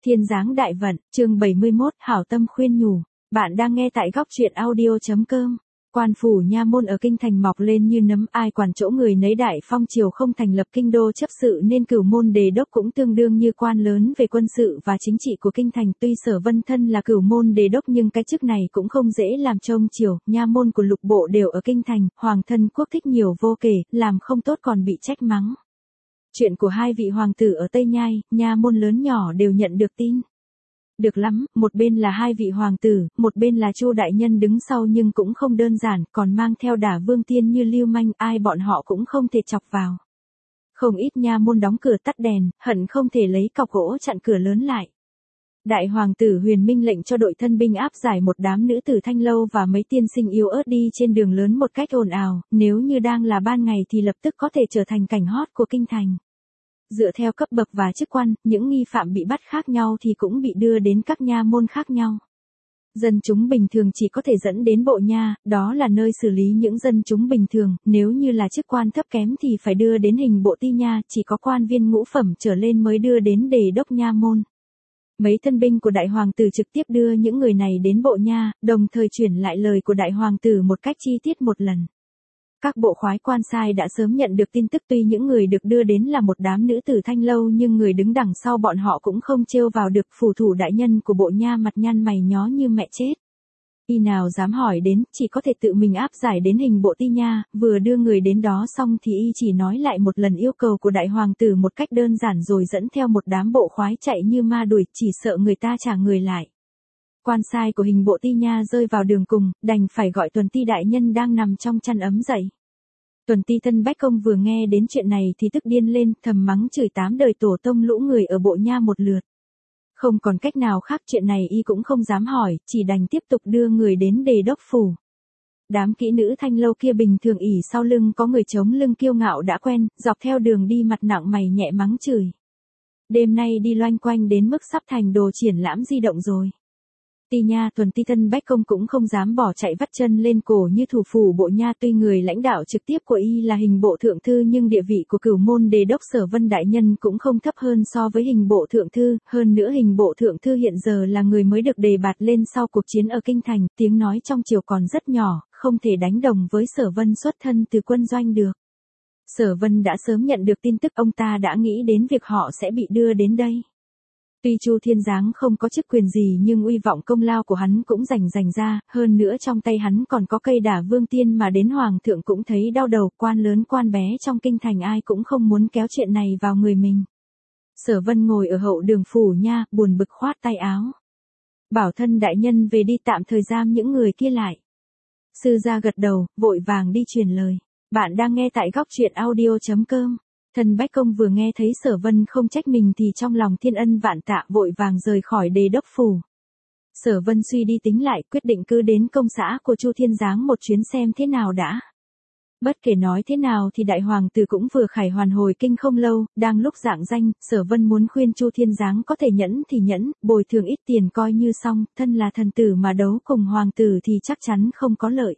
Thiên giáng đại vận, chương 71, hảo tâm khuyên nhủ. Bạn đang nghe tại góc truyện audio.com. Quan phủ nha môn ở kinh thành mọc lên như nấm, ai quản chỗ người nấy. Đại phong triều không thành lập kinh đô chấp sự nên cửu môn đề đốc cũng tương đương như quan lớn về quân sự và chính trị của kinh thành. Tuy Sở Vân thân là cửu môn đề đốc nhưng cái chức này cũng không dễ làm. Trông triều, nha môn của lục bộ đều ở kinh thành, hoàng thân quốc thích nhiều vô kể, làm không tốt còn bị trách mắng. Chuyện của hai vị hoàng tử ở Tây Nhai, nha môn lớn nhỏ đều nhận được tin. Được lắm, một bên là hai vị hoàng tử, một bên là Chu đại nhân đứng sau nhưng cũng không đơn giản, còn mang theo Đả Vương Tiên như lưu manh, ai bọn họ cũng không thể chọc vào. Không ít nha môn đóng cửa tắt đèn, hận không thể lấy cọc gỗ chặn cửa lớn lại. Đại hoàng tử Huyền Minh lệnh cho đội thân binh áp giải một đám nữ tử Thanh Lâu và mấy tiên sinh yếu ớt đi trên đường lớn một cách ồn ào, nếu như đang là ban ngày thì lập tức có thể trở thành cảnh hot của kinh thành. Dựa theo cấp bậc và chức quan, những nghi phạm bị bắt khác nhau thì cũng bị đưa đến các nha môn khác nhau. Dân chúng bình thường chỉ có thể dẫn đến bộ nha, đó là nơi xử lý những dân chúng bình thường, nếu như là chức quan thấp kém thì phải đưa đến hình bộ ti nha, chỉ có quan viên ngũ phẩm trở lên mới đưa đến đề đốc nha môn. Mấy thân binh của đại hoàng tử trực tiếp đưa những người này đến bộ nha, đồng thời chuyển lại lời của đại hoàng tử một cách chi tiết một lần. Các bộ khoái quan sai đã sớm nhận được tin tức, tuy những người được đưa đến là một đám nữ tử Thanh Lâu nhưng người đứng đằng sau bọn họ cũng không trêu vào được. Phủ thủ đại nhân của bộ nha mặt nhăn mày nhó như mẹ chết. Y nào dám hỏi đến, chỉ có thể tự mình áp giải đến hình bộ ti nha. Vừa đưa người đến đó xong thì y chỉ nói lại một lần yêu cầu của đại hoàng tử một cách đơn giản rồi dẫn theo một đám bộ khoái chạy như ma đuổi, chỉ sợ người ta trả người lại. Quan sai của hình bộ ti nha rơi vào đường cùng, đành phải gọi Tuần ti đại nhân đang nằm trong chăn ấm dậy. Tuần ti Tân Bách Công vừa nghe đến chuyện này thì tức điên lên, thầm mắng chửi 8 đời tổ tông lũ người ở bộ nha một lượt. Không còn cách nào khác, chuyện này y cũng không dám hỏi, chỉ đành tiếp tục đưa người đến đề đốc phủ. Đám kỹ nữ Thanh Lâu kia bình thường ỉ sau lưng có người chống lưng kiêu ngạo đã quen, dọc theo đường đi mặt nặng mày nhẹ mắng chửi. Đêm nay đi loanh quanh đến mức sắp thành đồ triển lãm di động rồi. Ti nha Tuần ti Tân Bách Công cũng không dám bỏ chạy vắt chân lên cổ như thủ phủ bộ nha. Tuy người lãnh đạo trực tiếp của y là hình bộ thượng thư nhưng địa vị của cửu môn đề đốc Sở Vân đại nhân cũng không thấp hơn so với hình bộ thượng thư. Hơn nữa hình bộ thượng thư hiện giờ là người mới được đề bạt lên sau cuộc chiến ở kinh thành, tiếng nói trong triều còn rất nhỏ, không thể đánh đồng với Sở Vân xuất thân từ quân doanh được. Sở Vân đã sớm nhận được tin tức, ông ta đã nghĩ đến việc họ sẽ bị đưa đến đây. Tuy Chu Thiên Giáng không có chức quyền gì nhưng uy vọng công lao của hắn cũng rành ra, hơn nữa trong tay hắn còn có cây Đả Vương Tiên mà đến hoàng thượng cũng thấy đau đầu, quan lớn quan bé trong kinh thành ai cũng không muốn kéo chuyện này vào người mình. Sở Vân ngồi ở hậu đường phủ nha, buồn bực khoát tay áo. Bảo thân đại nhân về đi, tạm thời giam những người kia lại. Sư gia gật đầu, vội vàng đi truyền lời. Bạn đang nghe tại góc truyện audio.com. Tân Bách Công vừa nghe thấy Sở Vân không trách mình thì trong lòng thiên ân vạn tạ, vội vàng rời khỏi đề đốc phủ. Sở Vân suy đi tính lại, quyết định cứ đến công xã của Chu Thiên Giáng một chuyến xem thế nào đã. Bất kể nói thế nào thì đại hoàng tử cũng vừa khải hoàn hồi kinh không lâu, đang lúc rạng danh, Sở Vân muốn khuyên Chu Thiên Giáng có thể nhẫn thì nhẫn, bồi thường ít tiền coi như xong, thân là thần tử mà đấu cùng hoàng tử thì chắc chắn không có lợi.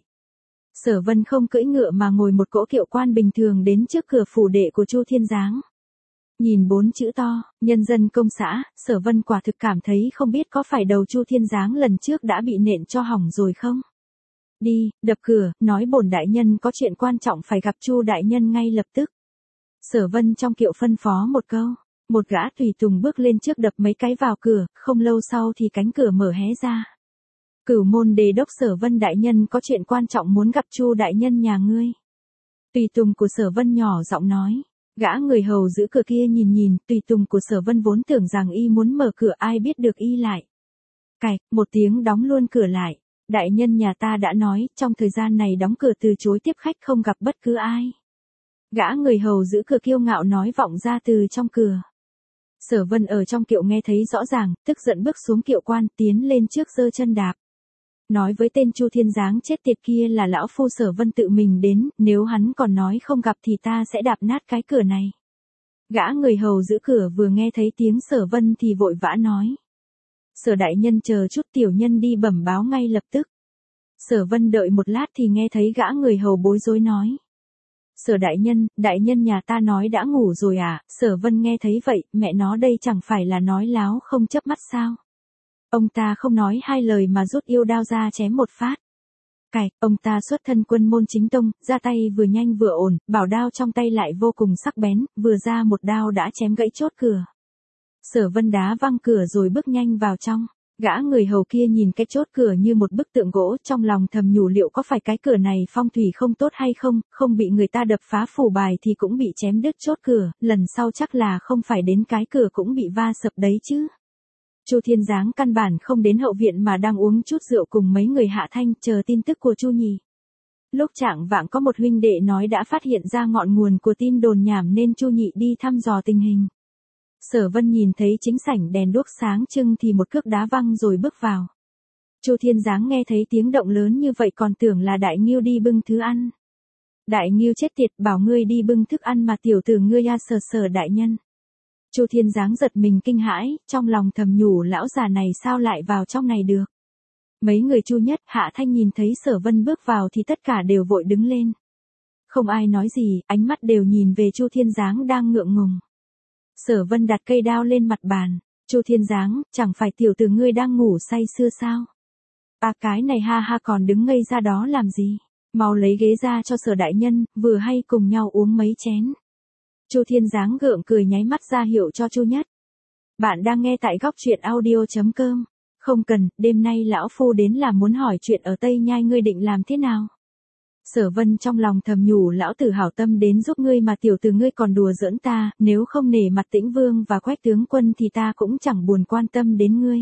Sở Vân không cưỡi ngựa mà ngồi một cỗ kiệu quan bình thường đến trước cửa phủ đệ của Chu Thiên Giáng. Nhìn 4 chữ to, nhân dân công xã, Sở Vân quả thực cảm thấy không biết có phải đầu Chu Thiên Giáng lần trước đã bị nện cho hỏng rồi không? Đi, đập cửa, nói bổn đại nhân có chuyện quan trọng phải gặp Chu đại nhân ngay lập tức. Sở Vân trong kiệu phân phó một câu, một gã tùy tùng bước lên trước đập mấy cái vào cửa, không lâu sau thì cánh cửa mở hé ra. Cửu môn đề đốc Sở Vân đại nhân có chuyện quan trọng muốn gặp Chu đại nhân nhà ngươi. Tùy tùng của Sở Vân nhỏ giọng nói. Gã người hầu giữ cửa kia nhìn, tùy tùng của Sở Vân vốn tưởng rằng y muốn mở cửa, ai biết được y lại. Cạch, một tiếng đóng luôn cửa lại. Đại nhân nhà ta đã nói, trong thời gian này đóng cửa từ chối tiếp khách, không gặp bất cứ ai. Gã người hầu giữ cửa kiêu ngạo nói vọng ra từ trong cửa. Sở Vân ở trong kiệu nghe thấy rõ ràng, tức giận bước xuống kiệu quan, tiến lên trước giơ chân đạp. Nói với tên Chu Thiên Giáng chết tiệt kia là lão phu Sở Vân tự mình đến, nếu hắn còn nói không gặp thì ta sẽ đạp nát cái cửa này. Gã người hầu giữ cửa vừa nghe thấy tiếng Sở Vân thì vội vã nói. Sở đại nhân chờ chút, tiểu nhân đi bẩm báo ngay lập tức. Sở Vân đợi một lát thì nghe thấy gã người hầu bối rối nói. Sở đại nhân nhà ta nói đã ngủ rồi à? Sở Vân nghe thấy vậy, mẹ nó đây chẳng phải là nói láo không chớp mắt sao? Ông ta không nói hai lời mà rút yêu đao ra chém một phát. Ông ta xuất thân quân môn chính tông, ra tay vừa nhanh vừa ổn, bảo đao trong tay lại vô cùng sắc bén, vừa ra một đao đã chém gãy chốt cửa. Sở Vân đá văng cửa rồi bước nhanh vào trong. Gã người hầu kia nhìn cái chốt cửa như một bức tượng gỗ, trong lòng thầm nhủ liệu có phải cái cửa này phong thủy không tốt hay không, không bị người ta đập phá phủ bài thì cũng bị chém đứt chốt cửa, lần sau chắc là không phải đến cái cửa cũng bị va sập đấy chứ. Chu Thiên Giáng căn bản không đến hậu viện mà đang uống chút rượu cùng mấy người Hạ Thanh chờ tin tức của Chu Nhị. Lúc chạng vạng có một huynh đệ nói đã phát hiện ra ngọn nguồn của tin đồn nhảm nên Chu Nhị đi thăm dò tình hình. Sở Vân nhìn thấy chính sảnh đèn đuốc sáng trưng thì một cước đá văng rồi bước vào. Chu Thiên Giáng nghe thấy tiếng động lớn như vậy còn tưởng là Đại Ngưu đi bưng thứ ăn. Đại Ngưu chết tiệt, bảo ngươi đi bưng thức ăn mà tiểu tử ngươi Sở đại nhân. Chu Thiên Giáng giật mình kinh hãi, trong lòng thầm nhủ lão già này sao lại vào trong này được. Mấy người Chu Nhất, Hạ Thanh nhìn thấy Sở Vân bước vào thì tất cả đều vội đứng lên. Không ai nói gì, ánh mắt đều nhìn về Chu Thiên Giáng đang ngượng ngùng. Sở Vân đặt cây đao lên mặt bàn. Chu Thiên Giáng, chẳng phải tiểu tử ngươi đang ngủ say sưa sao? À cái này ha ha còn đứng ngây ra đó làm gì? Mau lấy ghế ra cho Sở đại nhân, vừa hay cùng nhau uống mấy chén. Chu Thiên Giáng gượng cười nháy mắt ra hiệu cho Chu Nhất. Bạn đang nghe tại góc truyện audio.com. Không cần, đêm nay lão phu đến là muốn hỏi chuyện ở Tây Nhai ngươi định làm thế nào? Sở Vân trong lòng thầm nhủ lão tử hảo tâm đến giúp ngươi mà tiểu tử ngươi còn đùa giỡn ta, nếu không nể mặt Tĩnh Vương và Quách tướng quân thì ta cũng chẳng buồn quan tâm đến ngươi.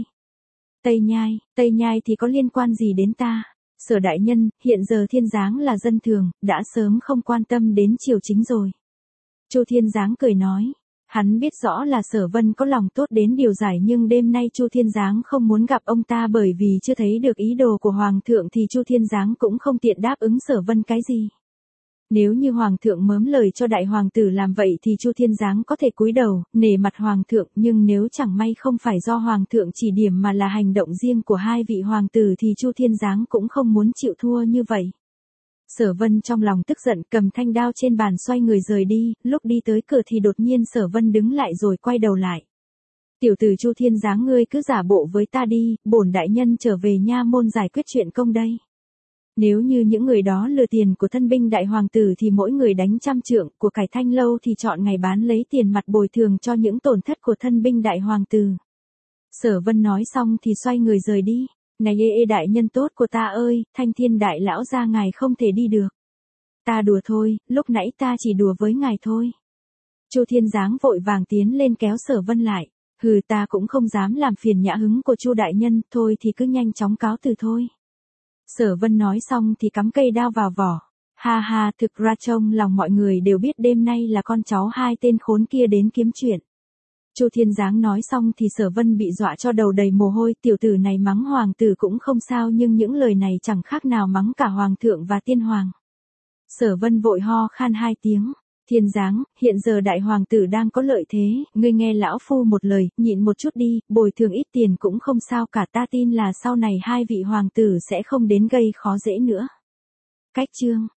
Tây Nhai thì có liên quan gì đến ta? Sở đại nhân, hiện giờ Thiên Giáng là dân thường, đã sớm không quan tâm đến triều chính rồi. Chu Thiên Giáng cười nói. Hắn biết rõ là Sở Vân có lòng tốt đến điều giải nhưng đêm nay Chu Thiên Giáng không muốn gặp ông ta bởi vì chưa thấy được ý đồ của Hoàng thượng thì Chu Thiên Giáng cũng không tiện đáp ứng Sở Vân cái gì. Nếu như Hoàng thượng mớm lời cho đại hoàng tử làm vậy thì Chu Thiên Giáng có thể cúi đầu, nể mặt Hoàng thượng nhưng nếu chẳng may không phải do Hoàng thượng chỉ điểm mà là hành động riêng của hai vị hoàng tử thì Chu Thiên Giáng cũng không muốn chịu thua như vậy. Sở Vân trong lòng tức giận cầm thanh đao trên bàn xoay người rời đi, lúc đi tới cửa thì đột nhiên Sở Vân đứng lại rồi quay đầu lại. Tiểu tử Chu Thiên Giáng ngươi cứ giả bộ với ta đi, bổn đại nhân trở về nha môn giải quyết chuyện công đây. Nếu như những người đó lừa tiền của thân binh đại hoàng tử thì mỗi người đánh 100 trượng, của cải Thanh lâu thì chọn ngày bán lấy tiền mặt bồi thường cho những tổn thất của thân binh đại hoàng tử. Sở Vân nói xong thì xoay người rời đi. Này đại nhân tốt của ta ơi, Thanh Thiên đại lão gia ngài không thể đi được. Ta đùa thôi, lúc nãy ta chỉ đùa với ngài thôi. Chu Thiên Giáng vội vàng tiến lên kéo Sở Vân lại. Hừ, ta cũng không dám làm phiền nhã hứng của Chu đại nhân, thôi thì cứ nhanh chóng cáo từ thôi. Sở Vân nói xong thì cắm cây đao vào vỏ. Ha ha, thực ra trong lòng mọi người đều biết đêm nay là con cháu hai tên khốn kia đến kiếm chuyện. Chu Thiên Giáng nói xong thì Sở Vân bị dọa cho đầu đầy mồ hôi, tiểu tử này mắng hoàng tử cũng không sao nhưng những lời này chẳng khác nào mắng cả hoàng thượng và tiên hoàng. Sở Vân vội ho khan 2 tiếng. Thiên Giáng, hiện giờ đại hoàng tử đang có lợi thế, ngươi nghe lão phu một lời, nhịn một chút đi, bồi thường ít tiền cũng không sao cả, ta tin là sau này hai vị hoàng tử sẽ không đến gây khó dễ nữa. Cách chương